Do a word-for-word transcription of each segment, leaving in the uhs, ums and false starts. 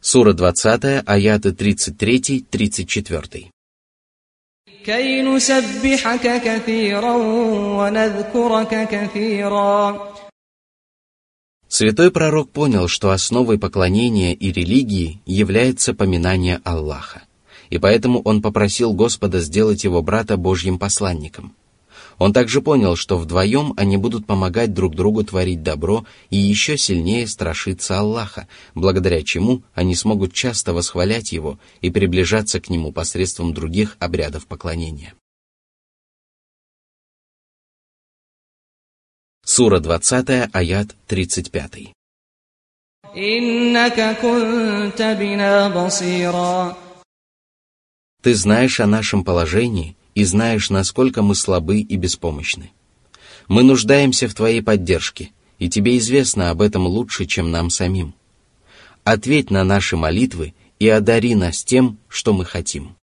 Сура двадцатая, аяты тридцать три — тридцать четыре. كَيْ نُسَبِّحَكَ كَثِيرًا وَنَذْكُرَكَ كَثِيرًا. Святой пророк понял, что основой поклонения и религии является поминание Аллаха, и поэтому он попросил Господа сделать его брата Божьим посланником. Он также понял, что вдвоем они будут помогать друг другу творить добро и еще сильнее страшиться Аллаха, благодаря чему они смогут часто восхвалять Его и приближаться к Нему посредством других обрядов поклонения. Сура двадцатая, аят тридцать пять. إِنَّكَ كُنْتَ بِنَا بَصِيرًا. Ты знаешь о нашем положении и знаешь, насколько мы слабы и беспомощны. Мы нуждаемся в Твоей поддержке, и Тебе известно об этом лучше, чем нам самим. Ответь на наши молитвы и одари нас тем, что мы хотим.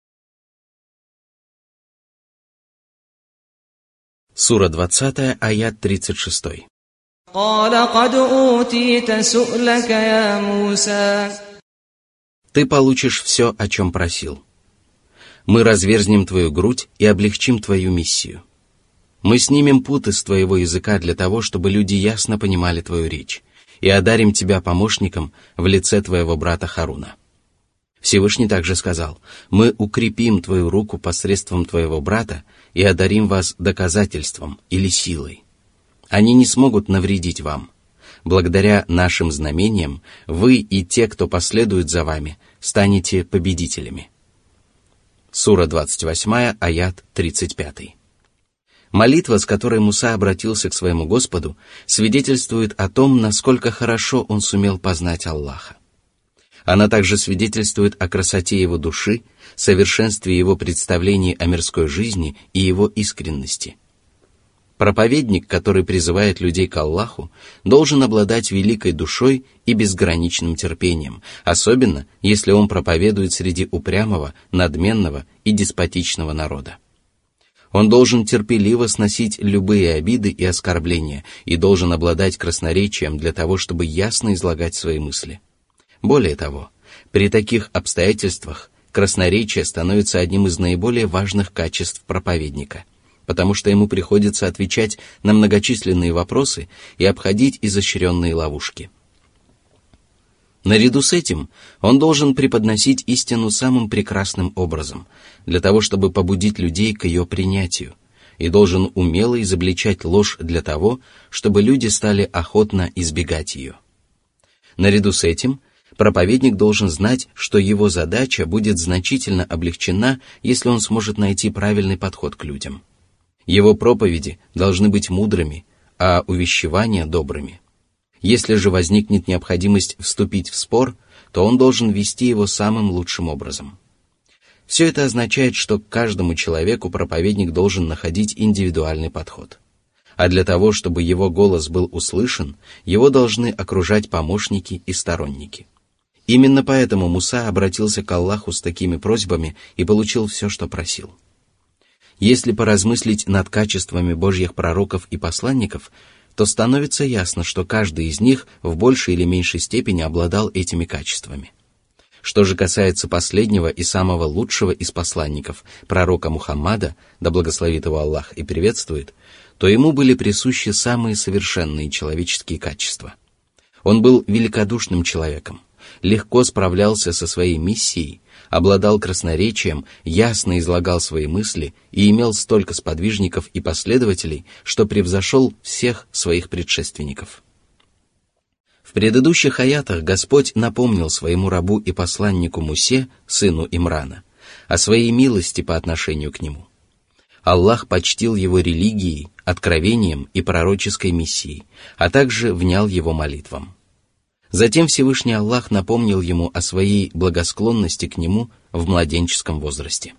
Сура двадцатая, аят тридцать шесть. قَالَ قَدْ أُوتِيتَ سُؤْلَكَ يَا مُوسَى. Ты получишь все, о чем просил. Мы разверзнем твою грудь и облегчим твою миссию. Мы снимем путы с твоего языка для того, чтобы люди ясно понимали твою речь, и одарим тебя помощником в лице твоего брата Харуна. Всевышний также сказал: мы укрепим твою руку посредством твоего брата и одарим вас доказательством или силой. Они не смогут навредить вам. Благодаря нашим знамениям вы и те, кто последует за вами, станете победителями. Сура двадцать восемь, аят тридцать пять. Молитва, с которой Муса обратился к своему Господу, свидетельствует о том, насколько хорошо он сумел познать Аллаха. Она также свидетельствует о красоте его души, совершенстве его представлений о мирской жизни и его искренности. Проповедник, который призывает людей к Аллаху, должен обладать великой душой и безграничным терпением, особенно если он проповедует среди упрямого, надменного и деспотичного народа. Он должен терпеливо сносить любые обиды и оскорбления и должен обладать красноречием для того, чтобы ясно излагать свои мысли. Более того, при таких обстоятельствах красноречие становится одним из наиболее важных качеств проповедника, потому что ему приходится отвечать на многочисленные вопросы и обходить изощренные ловушки. Наряду с этим он должен преподносить истину самым прекрасным образом, для того, чтобы побудить людей к ее принятию, и должен умело изобличать ложь для того, чтобы люди стали охотно избегать ее. Наряду с этим проповедник должен знать, что его задача будет значительно облегчена, если он сможет найти правильный подход к людям. Его проповеди должны быть мудрыми, а увещевания добрыми. Если же возникнет необходимость вступить в спор, то он должен вести его самым лучшим образом. Все это означает, что к каждому человеку проповедник должен находить индивидуальный подход. А для того, чтобы его голос был услышан, его должны окружать помощники и сторонники. Именно поэтому Муса обратился к Аллаху с такими просьбами и получил все, что просил. Если поразмыслить над качествами Божьих пророков и посланников, то становится ясно, что каждый из них в большей или меньшей степени обладал этими качествами. Что же касается последнего и самого лучшего из посланников, пророка Мухаммада, да благословит его Аллах и приветствует, то ему были присущи самые совершенные человеческие качества. Он был великодушным человеком, легко справлялся со своей миссией, обладал красноречием, ясно излагал свои мысли и имел столько сподвижников и последователей, что превзошел всех своих предшественников. В предыдущих аятах Господь напомнил своему рабу и посланнику Мусе, сыну Имрана, о своей милости по отношению к нему. Аллах почтил его религией, откровением и пророческой миссией, а также внял его молитвам. Затем Всевышний Аллах напомнил ему о своей благосклонности к нему в младенческом возрасте.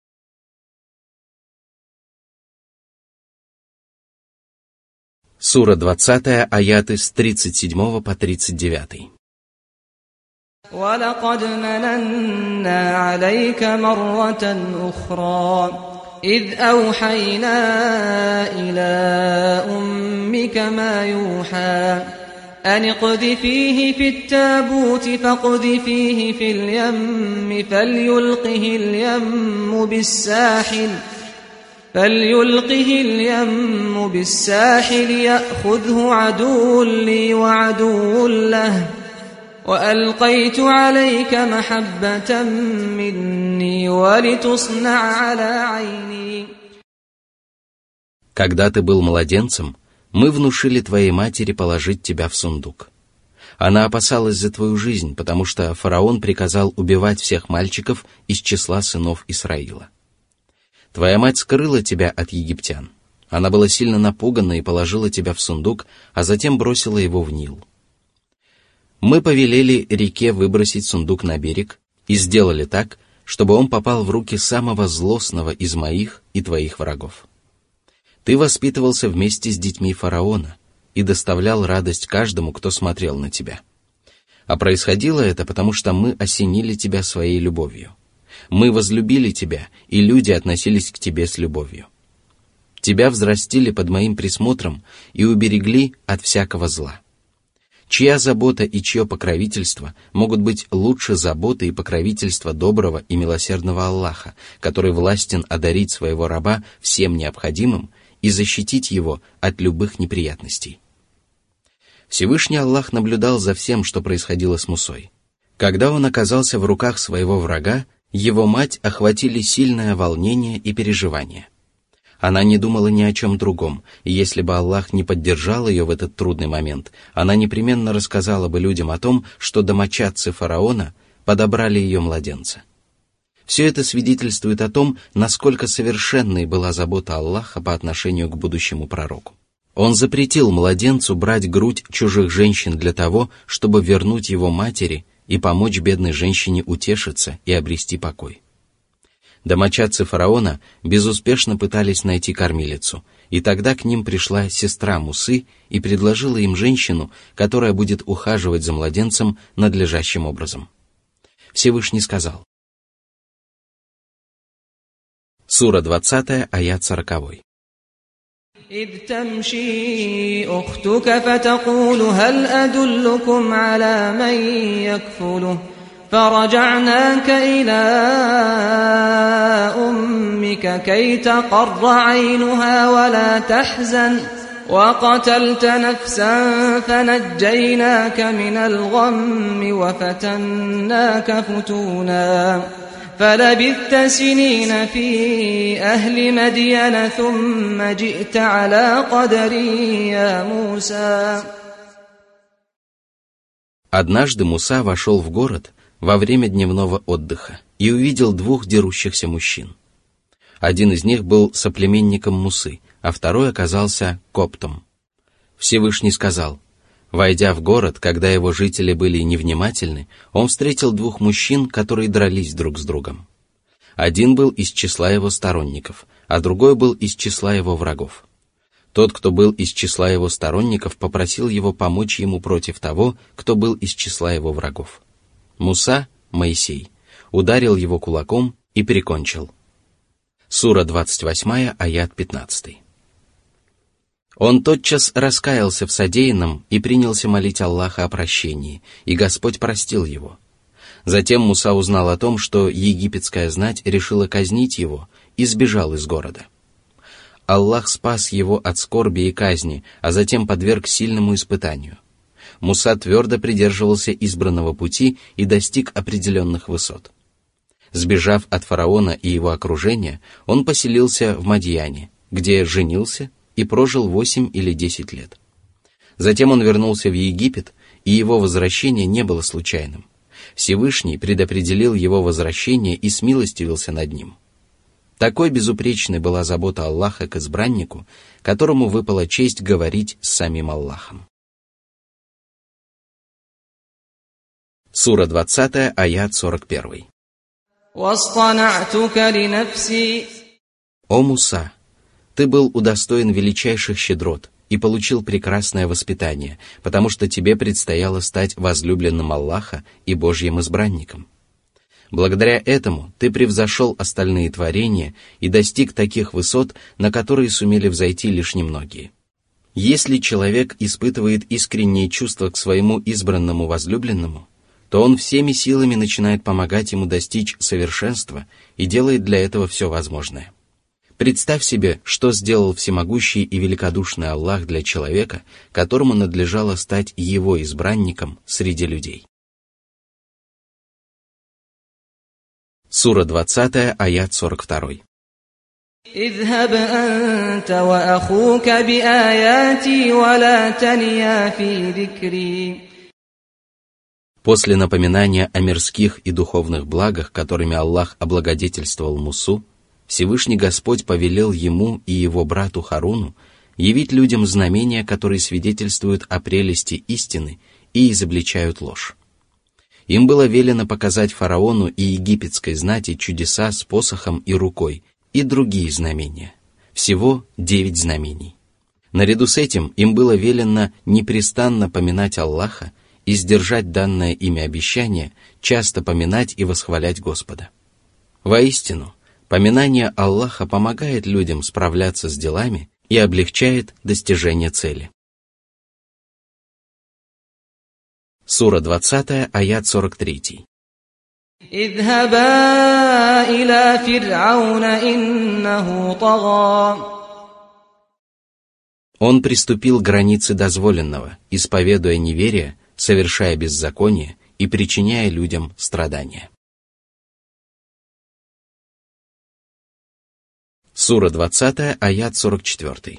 Сура двадцатая, аяты с тридцать седьмого по тридцать девятый. وَلَقَدْ مَنَنَّا عَلَيْكَ مَرَّةً أُخْرَى إِذْ أَوْحَيْنَا إِلَىٰ أُمِّكَ مَا يُوحَىٰ أن اقذفيه في التابوت فاقذفيه في اليم فليلقه اليم بالساحل فليلقه اليم بالساحل يأخذه عدو لي وعدو له وألقيت عليك محبة مني ولتصنع على عيني. Когда ты был младенцем, мы внушили твоей матери положить тебя в сундук. Она опасалась за твою жизнь, потому что фараон приказал убивать всех мальчиков из числа сынов Исраила. Твоя мать скрыла тебя от египтян. Она была сильно напугана и положила тебя в сундук, а затем бросила его в Нил. Мы повелели реке выбросить сундук на берег и сделали так, чтобы он попал в руки самого злостного из моих и твоих врагов. Ты воспитывался вместе с детьми фараона и доставлял радость каждому, кто смотрел на тебя. А происходило это потому, что мы осенили тебя своей любовью. Мы возлюбили тебя, и люди относились к тебе с любовью. Тебя взрастили под моим присмотром и уберегли от всякого зла. Чья забота и чье покровительство могут быть лучше заботы и покровительства доброго и милосердного Аллаха, который властен одарить своего раба всем необходимым и защитить его от любых неприятностей. Всевышний Аллах наблюдал за всем, что происходило с Мусой. Когда он оказался в руках своего врага, его мать охватили сильное волнение и переживание. Она не думала ни о чем другом, и если бы Аллах не поддержал ее в этот трудный момент, она непременно рассказала бы людям о том, что домочадцы фараона подобрали ее младенца. Все это свидетельствует о том, насколько совершенной была забота Аллаха по отношению к будущему пророку. Он запретил младенцу брать грудь чужих женщин для того, чтобы вернуть его матери и помочь бедной женщине утешиться и обрести покой. Домочадцы фараона безуспешно пытались найти кормилицу, и тогда к ним пришла сестра Мусы и предложила им женщину, которая будет ухаживать за младенцем надлежащим образом. Всевышний сказал. Сура двадцатая, аят сороковой. إذ تمشي أختك فتقول هل أدلكم على من يكفله فرجعناك إلى أمك كي تقر عينها ولا تحزن وقتلت نفسا فنجيناك من الغم وفتناك فتونا فلبثت سنين في أهل مدين ثم جئت على قدر يا موسى. Однажды Муса вошел в город во время дневного отдыха и увидел двух дерущихся мужчин. Один из них был соплеменником Мусы, а второй оказался коптом. Всевышний сказал: войдя в город, когда его жители были невнимательны, он встретил двух мужчин, которые дрались друг с другом. Один был из числа его сторонников, а другой был из числа его врагов. Тот, кто был из числа его сторонников, попросил его помочь ему против того, кто был из числа его врагов. Муса, Моисей, ударил его кулаком и прикончил. Сура двадцать восьмая, аят пятнадцатый. Он тотчас раскаялся в содеянном и принялся молить Аллаха о прощении, и Господь простил его. Затем Муса узнал о том, что египетская знать решила казнить его, и сбежал из города. Аллах спас его от скорби и казни, а затем подверг сильному испытанию. Муса твердо придерживался избранного пути и достиг определенных высот. Сбежав от фараона и его окружения, он поселился в Мадьяне, где женился и прожил восемь или десять лет. Затем он вернулся в Египет, и его возвращение не было случайным. Всевышний предопределил его возвращение и смилостивился над ним. Такой безупречной была забота Аллаха к избраннику, которому выпала честь говорить с самим Аллахом. Сура двадцатая, аят сорок первый. О Муса! Ты был удостоен величайших щедрот и получил прекрасное воспитание, потому что тебе предстояло стать возлюбленным Аллаха и Божьим избранником. Благодаря этому ты превзошел остальные творения и достиг таких высот, на которые сумели взойти лишь немногие. Если человек испытывает искренние чувства к своему избранному возлюбленному, то он всеми силами начинает помогать ему достичь совершенства и делает для этого все возможное. Представь себе, что сделал всемогущий и великодушный Аллах для человека, которому надлежало стать его избранником среди людей. Сура двадцатая, аят сорок два. اذهب أنت وأخوك بآياتي ولا تنيا في ذكري. После напоминания о мирских и духовных благах, которыми Аллах облагодетельствовал Мусу, Всевышний Господь повелел ему и его брату Харуну явить людям знамения, которые свидетельствуют о прелести истины и изобличают ложь. Им было велено показать фараону и египетской знати чудеса с посохом и рукой, и другие знамения. Всего девять знамений. Наряду с этим им было велено непрестанно поминать Аллаха и сдержать данное ими обещание, часто поминать и восхвалять Господа. Воистину, поминание Аллаха помогает людям справляться с делами и облегчает достижение цели. Сура двадцатая, аят сорок три. اذهبا إلى فرعون إنه طغى. Он приступил к границе дозволенного, исповедуя неверие, совершая беззаконие и причиняя людям страдания. Сура двадцатая, аят сорок четыре.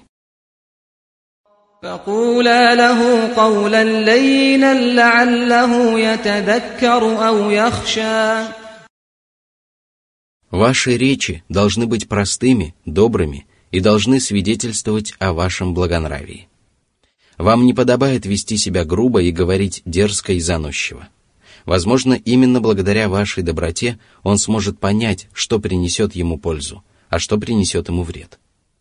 فقولا له قولا لينا لعله يتذكر أو يخشى. Ваши речи должны быть простыми, добрыми и должны свидетельствовать о вашем благонравии. Вам не подобает вести себя грубо и говорить дерзко и заносчиво. Возможно, именно благодаря вашей доброте он сможет понять, что принесет ему пользу, а что принесет ему вред.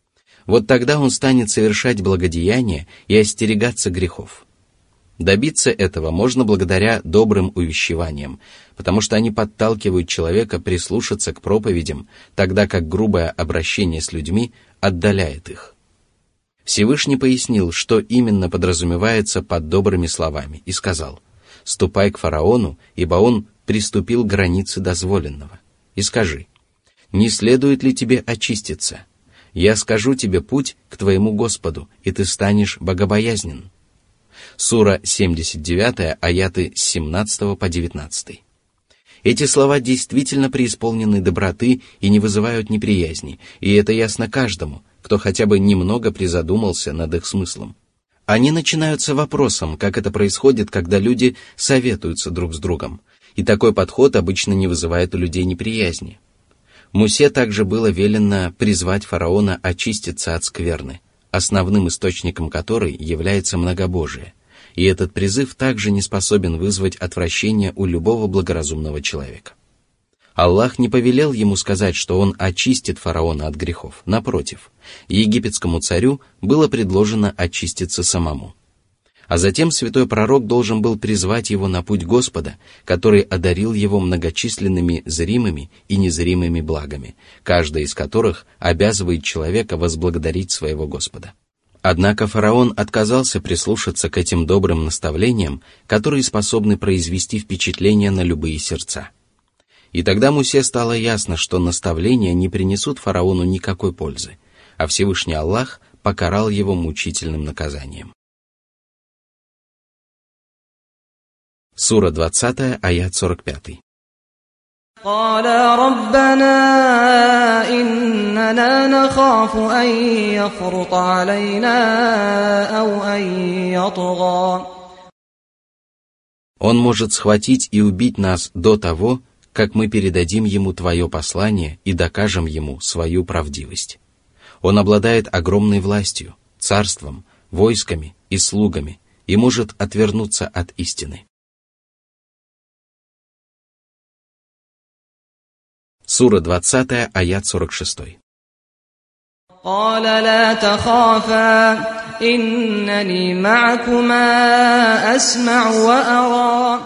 Вот тогда он станет совершать благодеяния и остерегаться грехов. Добиться этого можно благодаря добрым увещеваниям, потому что они подталкивают человека прислушаться к проповедям, тогда как грубое обращение с людьми отдаляет их. Всевышний пояснил, что именно подразумевается под добрыми словами, и сказал: «Ступай к фараону, ибо он приступил к границе дозволенного, и скажи: не следует ли тебе очиститься? Я скажу тебе путь к твоему Господу, и ты станешь богобоязнен». Сура семьдесят девять, аяты с семнадцатого по девятнадцатый. Эти слова действительно преисполнены доброты и не вызывают неприязни, и это ясно каждому, кто хотя бы немного призадумался над их смыслом. Они начинаются вопросом, как это происходит, когда люди советуются друг с другом, и такой подход обычно не вызывает у людей неприязни. Мусе также было велено призвать фараона очиститься от скверны, основным источником которой является многобожие, и этот призыв также не способен вызвать отвращение у любого благоразумного человека. Аллах не повелел ему сказать, что он очистит фараона от грехов. Напротив, египетскому царю было предложено очиститься самому. А затем святой пророк должен был призвать его на путь Господа, который одарил его многочисленными зримыми и незримыми благами, каждая из которых обязывает человека возблагодарить своего Господа. Однако фараон отказался прислушаться к этим добрым наставлениям, которые способны произвести впечатление на любые сердца. И тогда Мусе стало ясно, что наставления не принесут фараону никакой пользы, а Всевышний Аллах покарал его мучительным наказанием. Сура двадцатая, аят сорок пять. قالا ربنا إننا نخاف أن يفرط علينا أو أن يطغى. Он может схватить и убить нас до того, как мы передадим ему твое послание и докажем ему свою правдивость. Он обладает огромной властью, царством, войсками и слугами и может отвернуться от истины. Сура двадцатая, аят сорок шесть. قال لا تخافا إنني معكما أسمع وأرى.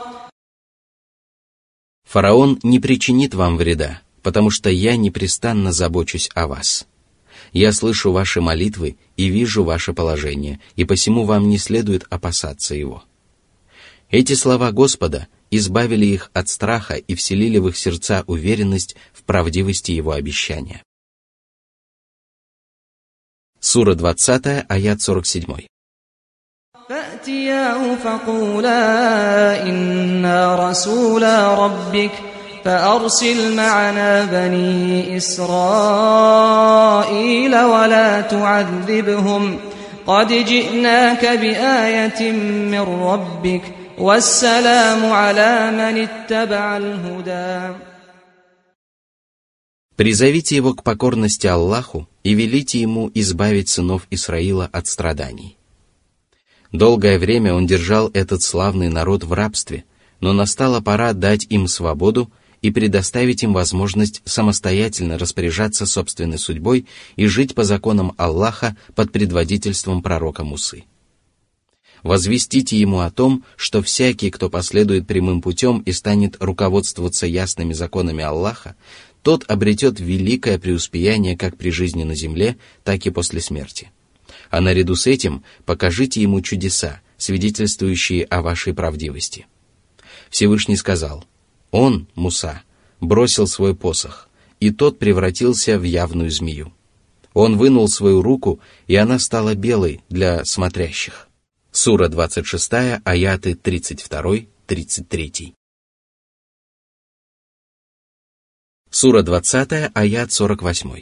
Фараон не причинит вам вреда, потому что я непрестанно забочусь о вас. Я слышу ваши молитвы и вижу ваше положение, и посему вам не следует опасаться его». Эти слова Господа избавили их от страха и вселили в их сердца уверенность в правдивости его обещания. Сура двадцатая, аят сорок семь. فَأْتِيَاهُ فَقُولَا إِنَّا رَسُولَا رَبِّكَ فَأَرْسِلْ مَعَنَا بَنِي إِسْرَائِيلَ وَلَا تُعَذِّبْهُمْ قَدْ جِئْنَاكَ بِآيَةٍ مِّن رَّبِّكَ وَالسَّلَامُ عَلَى مَنِ اتَّبَعَ الْهُدَى. Призовите его к покорности Аллаху и велите ему избавить сынов Исраила от страданий. Долгое время он держал этот славный народ в рабстве, но настала пора дать им свободу и предоставить им возможность самостоятельно распоряжаться собственной судьбой и жить по законам Аллаха под предводительством пророка Мусы. Возвестите ему о том, что всякий, кто последует прямым путем и станет руководствоваться ясными законами Аллаха, тот обретет великое преуспеяние как при жизни на земле, так и после смерти. А наряду с этим покажите ему чудеса, свидетельствующие о вашей правдивости. Всевышний сказал: «Он, Муса, бросил свой посох, и тот превратился в явную змею. Он вынул свою руку, и она стала белой для смотрящих». Сура двадцать шестая, аяты тридцать два тридцать три. Сура двадцатая, аят сорок восемь.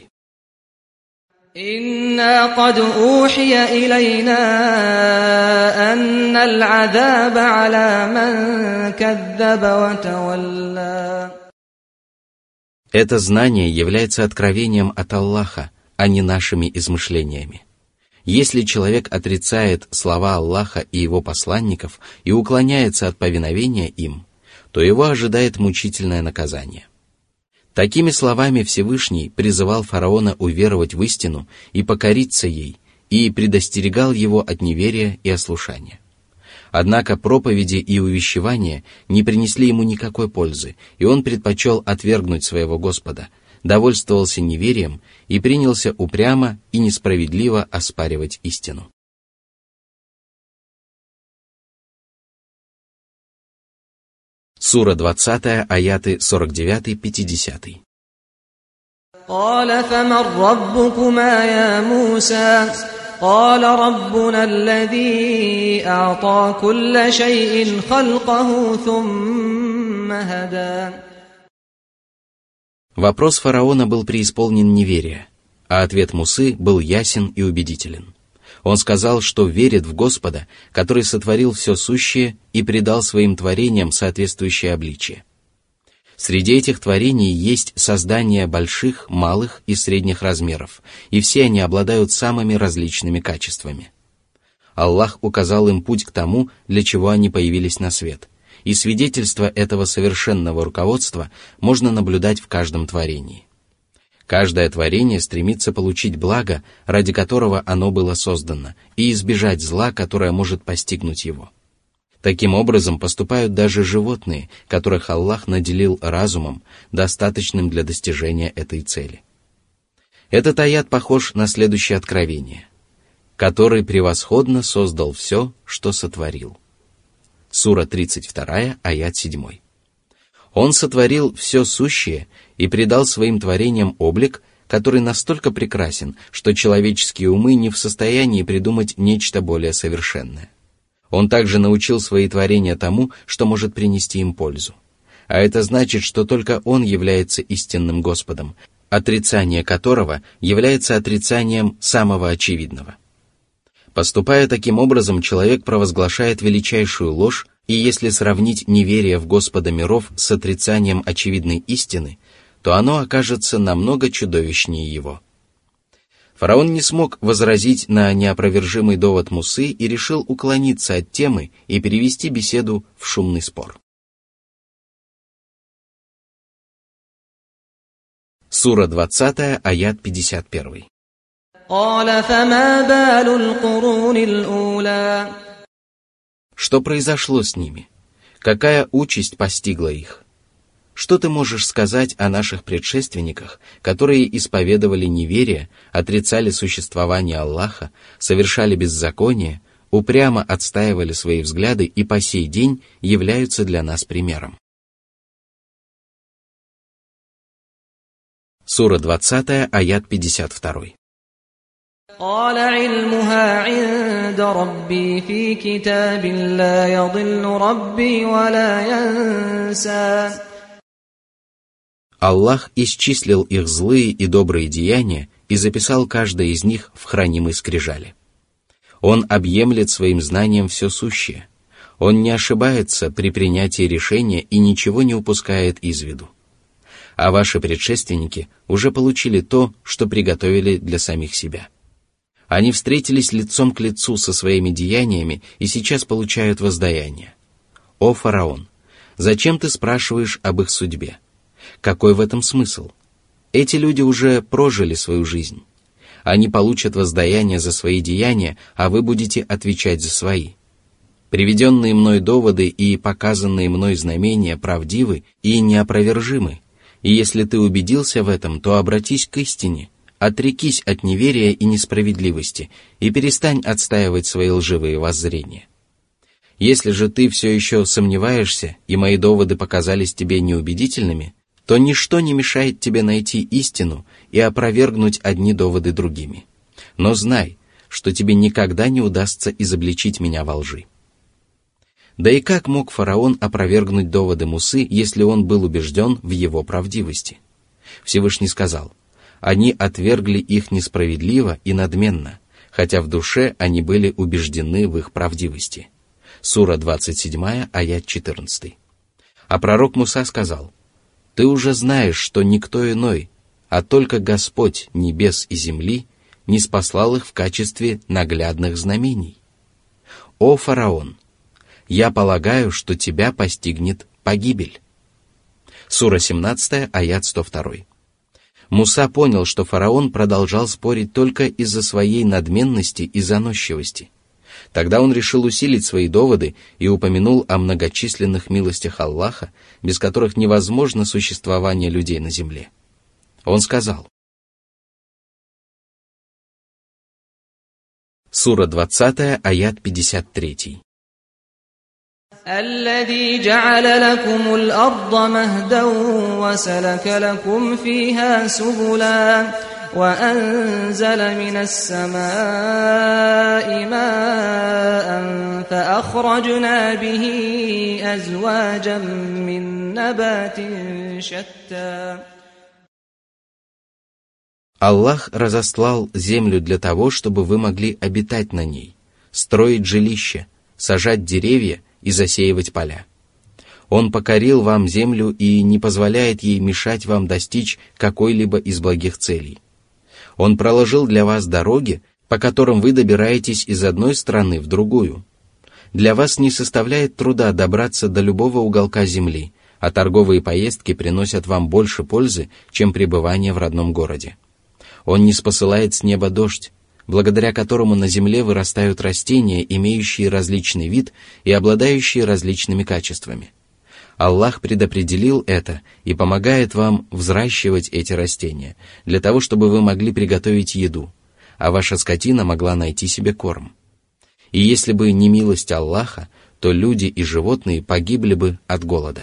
إِنَّا قَدْ أُوحِيَ إِلَيْنَا أَنَّ الْعَذَابَ عَلَى مَنْ كَذَّبَ وَتَوَلَّى. Это знание является откровением от Аллаха, а не нашими измышлениями. Если человек отрицает слова Аллаха и его посланников и уклоняется от повиновения им, то его ожидает мучительное наказание. Такими словами Всевышний призывал фараона уверовать в истину и покориться ей, и предостерегал его от неверия и ослушания. Однако проповеди и увещевания не принесли ему никакой пользы, и он предпочел отвергнуть своего Господа, довольствовался неверием и принялся упрямо и несправедливо оспаривать истину. Сура двадцатая, аяты сорок девять пятьдесят. قال فمن ربكما يا موسى قال ربنا الذي أعطى كل شيء خلقه ثم هدى. Вопрос фараона был преисполнен неверия, а ответ Мусы был ясен и убедителен. Он сказал, что верит в Господа, который сотворил все сущее и придал своим творениям соответствующее обличие. Среди этих творений есть создания больших, малых и средних размеров, и все они обладают самыми различными качествами. Аллах указал им путь к тому, для чего они появились на свет, и свидетельство этого совершенного руководства можно наблюдать в каждом творении. Каждое творение стремится получить благо, ради которого оно было создано, и избежать зла, которое может постигнуть его. Таким образом поступают даже животные, которых Аллах наделил разумом, достаточным для достижения этой цели. Этот аят похож на следующее откровение: «Который превосходно создал все, что сотворил». Сура тридцать два, аят семь. Он сотворил все сущее и придал своим творениям облик, который настолько прекрасен, что человеческие умы не в состоянии придумать нечто более совершенное. Он также научил свои творения тому, что может принести им пользу. А это значит, что только Он является истинным Господом, отрицание которого является отрицанием самого очевидного. Поступая таким образом, человек провозглашает величайшую ложь, и если сравнить неверие в Господа миров с отрицанием очевидной истины, то оно окажется намного чудовищнее его. Фараон не смог возразить на неопровержимый довод Мусы и решил уклониться от темы и перевести беседу в шумный спор. Сура двадцатая, аят пятьдесят один. Что произошло с ними? Какая участь постигла их? Что ты можешь сказать о наших предшественниках, которые исповедовали неверие, отрицали существование Аллаха, совершали беззаконие, упрямо отстаивали свои взгляды и по сей день являются для нас примером? Сура двадцатая, аят пятьдесят два. قال علمها عند ربي في كتاب لا يضل ربي ولا ينسى. Аллах исчислил их злые и добрые деяния и записал каждое из них в хранимой скрижали. Он объемлет своим знанием все сущее. Он не ошибается при принятии решения и ничего не упускает из виду. А ваши предшественники уже получили то, что приготовили для самих себя. Они встретились лицом к лицу со своими деяниями и сейчас получают воздаяние. О фараон, зачем ты спрашиваешь об их судьбе? Какой в этом смысл? Эти люди уже прожили свою жизнь. Они получат воздаяние за свои деяния, а вы будете отвечать за свои. Приведенные мной доводы и показанные мной знамения правдивы и неопровержимы. И если ты убедился в этом, то обратись к истине, отрекись от неверия и несправедливости и перестань отстаивать свои лживые воззрения. Если же ты все еще сомневаешься, и мои доводы показались тебе неубедительными, то ничто не мешает тебе найти истину и опровергнуть одни доводы другими. Но знай, что тебе никогда не удастся изобличить меня во лжи. Да и как мог фараон опровергнуть доводы Мусы, если он был убежден в его правдивости? Всевышний сказал: «Они отвергли их несправедливо и надменно, хотя в душе они были убеждены в их правдивости». Сура двадцать седьмая, аят четырнадцатый. А пророк Муса сказал: «Ты уже знаешь, что никто иной, а только Господь небес и земли, не спаслал их в качестве наглядных знамений. О фараон, я полагаю, что тебя постигнет погибель». Сура семнадцатая, аят сто два. Муса понял, что фараон продолжал спорить только из-за своей надменности и заносчивости. Тогда он решил усилить свои доводы и упомянул о многочисленных милостях Аллаха, без которых невозможно существование людей на земле. Он сказал: Сура двадцатая, аят пятьдесят три. الذي جعل لكم الأرض مهدا وسلك لكم فيها سبلا وأنزل من السماء ماء فأخرجنا به أزواجا من نبات شتى. Аллах разослал землю для того, чтобы вы могли обитать на ней, строить жилища, сажать деревья и засеивать поля. Он покорил вам землю и не позволяет ей мешать вам достичь какой-либо из благих целей. Он проложил для вас дороги, по которым вы добираетесь из одной страны в другую. Для вас не составляет труда добраться до любого уголка земли, а торговые поездки приносят вам больше пользы, чем пребывание в родном городе. Он не спосылает с неба дождь, благодаря которому на земле вырастают растения, имеющие различный вид и обладающие различными качествами. Аллах предопределил это и помогает вам взращивать эти растения, для того, чтобы вы могли приготовить еду, а ваша скотина могла найти себе корм. И если бы не милость Аллаха, то люди и животные погибли бы от голода.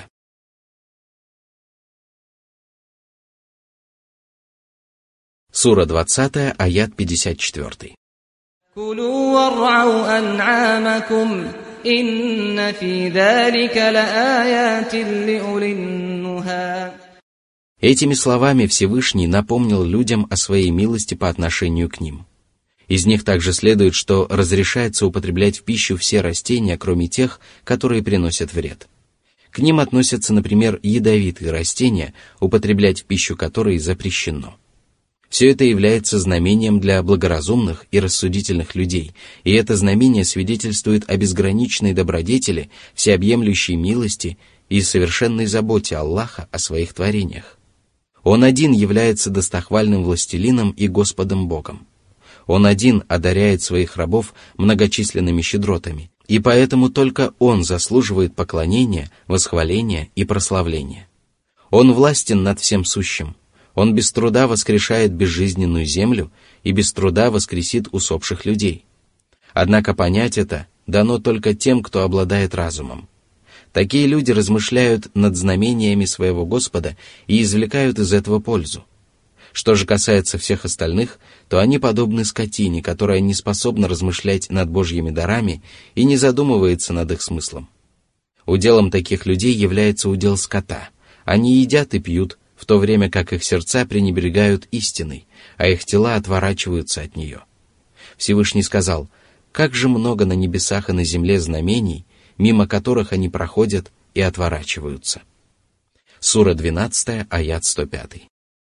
Сура двадцатая, аят пятьдесят четыре. كلوا وارعوا أنعامكم إن في ذلك لآيات لأولي النهى. Этими словами Всевышний напомнил людям о своей милости по отношению к ним. Из них также следует, что разрешается употреблять в пищу все растения, кроме тех, которые приносят вред. К ним относятся, например, ядовитые растения, употреблять в пищу которые запрещено. Все это является знамением для благоразумных и рассудительных людей, и это знамение свидетельствует о безграничной добродетели, всеобъемлющей милости и совершенной заботе Аллаха о своих творениях. Он один является достохвальным властелином и Господом Богом. Он один одаряет своих рабов многочисленными щедротами, и поэтому только Он заслуживает поклонения, восхваления и прославления. Он властен над всем сущим. Он без труда воскрешает безжизненную землю и без труда воскресит усопших людей. Однако понять это дано только тем, кто обладает разумом. Такие люди размышляют над знамениями своего Господа и извлекают из этого пользу. Что же касается всех остальных, то они подобны скотине, которая не способна размышлять над Божьими дарами и не задумывается над их смыслом. Уделом таких людей является удел скота. Они едят и пьют, в то время как их сердца пренебрегают истиной, а их тела отворачиваются от нее. Всевышний сказал: «Как же много на небесах и на земле знамений, мимо которых они проходят и отворачиваются». Сура двенадцатая, аят сто пять.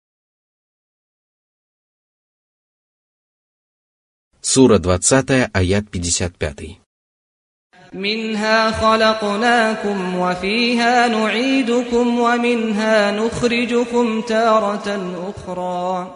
Сура двадцатая, аят пятьдесят пять. منها خلقناكم وفيها نعيدكم ومنها نخرجكم تارة أخرى.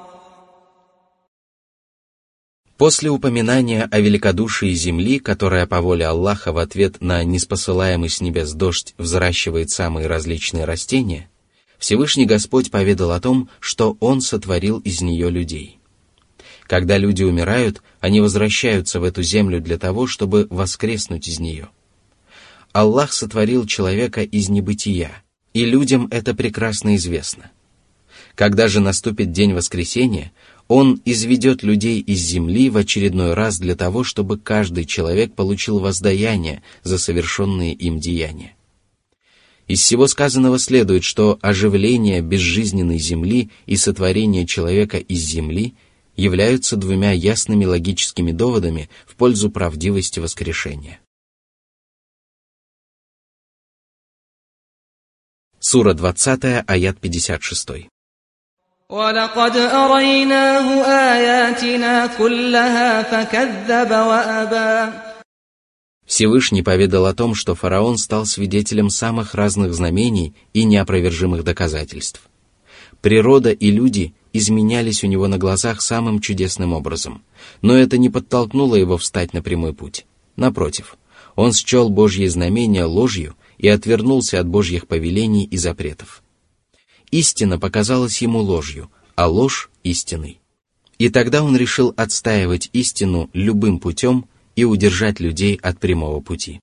После упоминания о великодушии земли, которая по воле Аллаха в ответ на ниспосылаемый с небес дождь взращивает самые различные растения, Всевышний Господь поведал о том, что Он сотворил из нее людей. Когда люди умирают, они возвращаются в эту землю для того, чтобы воскреснуть из нее. Аллах сотворил человека из небытия, и людям это прекрасно известно. Когда же наступит день воскресения, Он изведет людей из земли в очередной раз для того, чтобы каждый человек получил воздаяние за совершенные им деяния. Из всего сказанного следует, что оживление безжизненной земли и сотворение человека из земли являются двумя ясными логическими доводами в пользу правдивости воскрешения. Сура двадцатая, аят пятьдесят шесть. وَلَقَدْ أَرَيْنَاهُ آيَاتِنَا كُلَّهَا فَكَذَّبَ وَأَبَى. Всевышний поведал о том, что фараон стал свидетелем самых разных знамений и неопровержимых доказательств. Природа и люди изменялись у него на глазах самым чудесным образом, но это не подтолкнуло его встать на прямой путь. Напротив, он счел Божьи знамения ложью и отвернулся от Божьих повелений и запретов. Истина показалась ему ложью, а ложь — истиной. И тогда он решил отстаивать истину любым путем и удержать людей от прямого пути.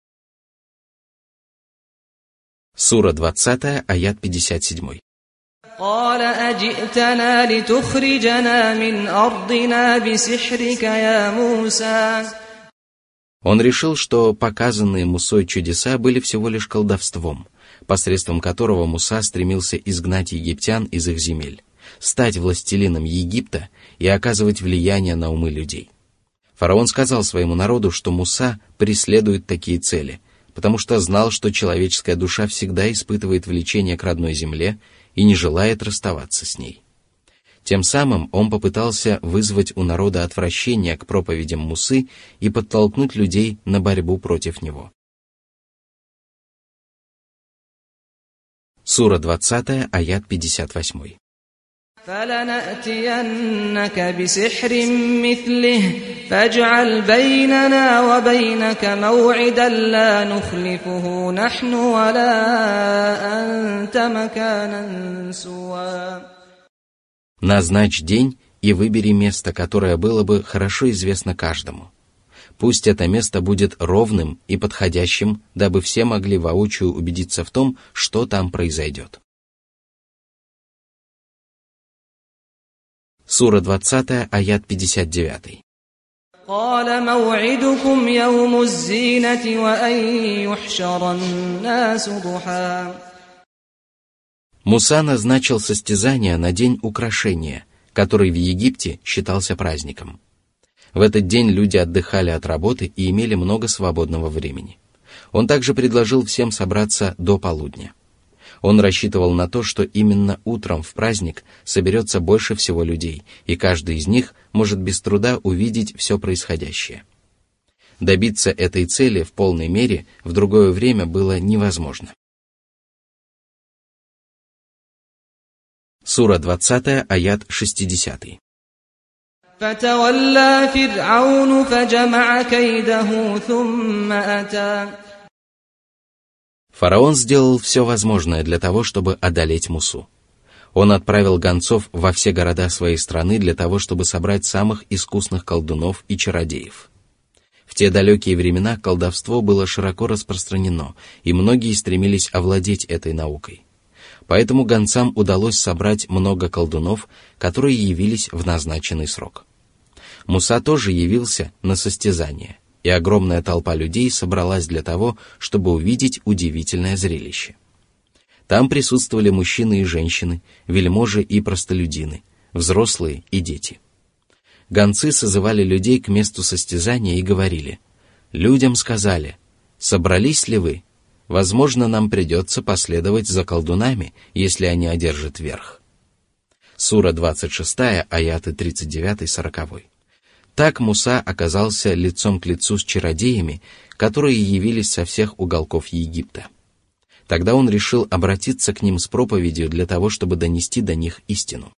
Сура двадцатая, аят пятьдесят семь. قال أجئتنا لتخرجنا من أرضنا بسحرك يا موسى. Он решил, что показанные Мусой чудеса были всего лишь колдовством, посредством которого Муса стремился изгнать египтян из их земель, стать властелином Египта и оказывать влияние на умы людей. Фараон сказал своему народу, что Муса преследует такие цели, потому что знал, что человеческая душа всегда испытывает влечение к родной земле и не желает расставаться с ней. Тем самым он попытался вызвать у народа отвращение к проповедям Мусы и подтолкнуть людей на борьбу против него. Сура двадцатая, аят пятьдесят восемь. فَلَنَأْتِيَنَّكَ بِسِحْرٍ مِّثْلِهِ فَاجْعَلْ بَيْنَنَا وَبَيْنَكَ مَوْعِدًا لَّا نُخْلِفُهُ نَحْنُ وَلَا أَنتَ مَكَانًا سُوًى. Назначь день и выбери место, которое было бы хорошо известно каждому. Пусть это место будет ровным и подходящим, дабы все могли воочию убедиться в том, что там произойдет. Сура двадцатая, аят пятьдесят девять. قال موعدكم يوم الزينة وأن يحشر الناس ضحى. Муса назначил состязание на день украшения, который в Египте считался праздником. В этот день люди отдыхали от работы и имели много свободного времени. Он также предложил всем собраться до полудня. Он рассчитывал на то, что именно утром в праздник соберется больше всего людей, и каждый из них может без труда увидеть все происходящее. Добиться этой цели в полной мере в другое время было невозможно. Сура двадцатая, аят шестидесятый. فَتَوَلَّى فِرْعَوْنُ فَجَمَعَ كَيْدَهُ ثُمَّ أَتَى. Фараон сделал все возможное для того, чтобы одолеть Мусу. Он отправил гонцов во все города своей страны для того, чтобы собрать самых искусных колдунов и чародеев. В те далекие времена колдовство было широко распространено, и многие стремились овладеть этой наукой. Поэтому гонцам удалось собрать много колдунов, которые явились в назначенный срок. Муса тоже явился на состязание, и огромная толпа людей собралась для того, чтобы увидеть удивительное зрелище. Там присутствовали мужчины и женщины, вельможи и простолюдины, взрослые и дети. Гонцы созывали людей к месту состязания и говорили: «Людям сказали: собрались ли вы? Возможно, нам придется последовать за колдунами, если они одержат верх». Сура двадцать шесть, аяты тридцать девять сорок. Так Муса оказался лицом к лицу с чародеями, которые явились со всех уголков Египта. Тогда он решил обратиться к ним с проповедью для того, чтобы донести до них истину.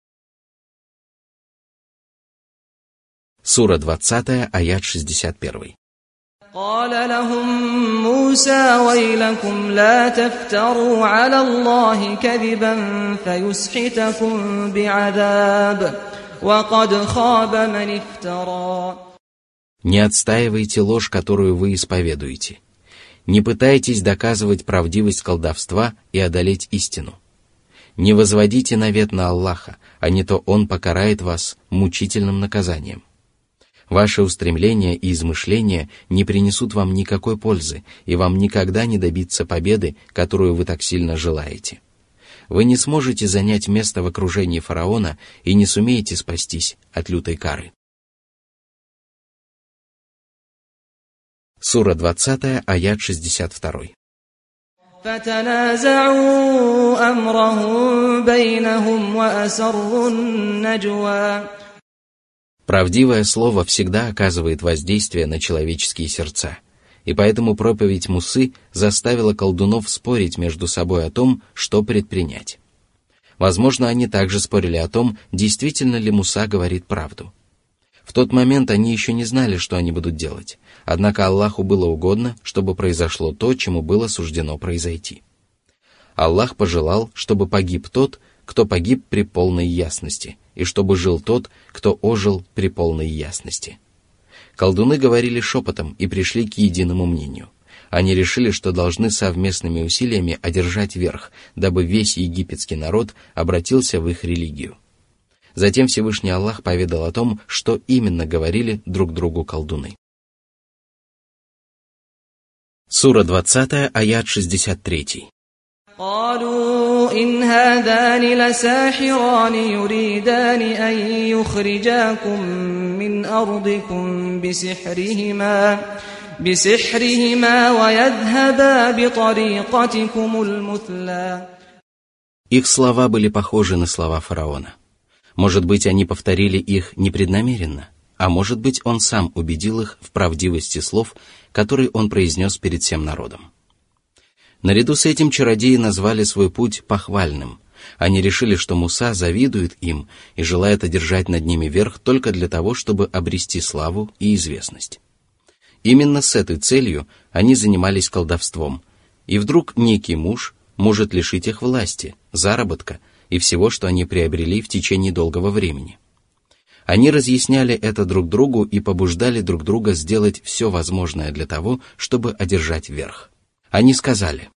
Сура двадцать, аят шестьдесят один. قال لهم موسى ويلكم لا تفتروا على الله كذبا فيسحتكم بعذاب وقد خاب من افترى. Не отстаивайте ложь, которую вы исповедуете. Не пытайтесь доказывать правдивость колдовства и одолеть истину. Не возводите навет на Аллаха, а не то Он покарает вас мучительным наказанием. Ваши устремления и измышления не принесут вам никакой пользы, и вам никогда не добиться победы, которую вы так сильно желаете. Вы не сможете занять место в окружении фараона и не сумеете спастись от лютой кары. Сура двадцать, аят шестьдесят два. فتنازعوا أمرهم بينهم وأسروا النجوى. Правдивое слово всегда оказывает воздействие на человеческие сердца, и поэтому проповедь Мусы заставила колдунов спорить между собой о том, что предпринять. Возможно, они также спорили о том, действительно ли Муса говорит правду. В тот момент они еще не знали, что они будут делать, однако Аллаху было угодно, чтобы произошло то, чему было суждено произойти. Аллах пожелал, чтобы погиб тот, кто погиб при полной ясности, и чтобы жил тот, кто ожил при полной ясности. Колдуны говорили шепотом и пришли к единому мнению. Они решили, что должны совместными усилиями одержать верх, дабы весь египетский народ обратился в их религию. Затем Всевышний Аллах поведал о том, что именно говорили друг другу колдуны. Сура двадцать, аят шестьдесят три. قالوا إن هذان لساحران يريدان أن يخرجاكم من أرضكم بسحرهما بسحرهما ويذهبا بطريقتكم المثلى. Их слова были похожи на слова фараона. Может быть, они повторили их непреднамеренно, а может быть, он сам убедил их в правдивости слов, которые он произнес перед всем народом. Наряду с этим чародеи назвали свой путь похвальным. Они решили, что Муса завидует им и желает одержать над ними верх только для того, чтобы обрести славу и известность. Именно с этой целью они занимались колдовством, и вдруг некий муж может лишить их власти, заработка и всего, что они приобрели в течение долгого времени. Они разъясняли это друг другу и побуждали друг друга сделать все возможное для того, чтобы одержать верх. Они сказали: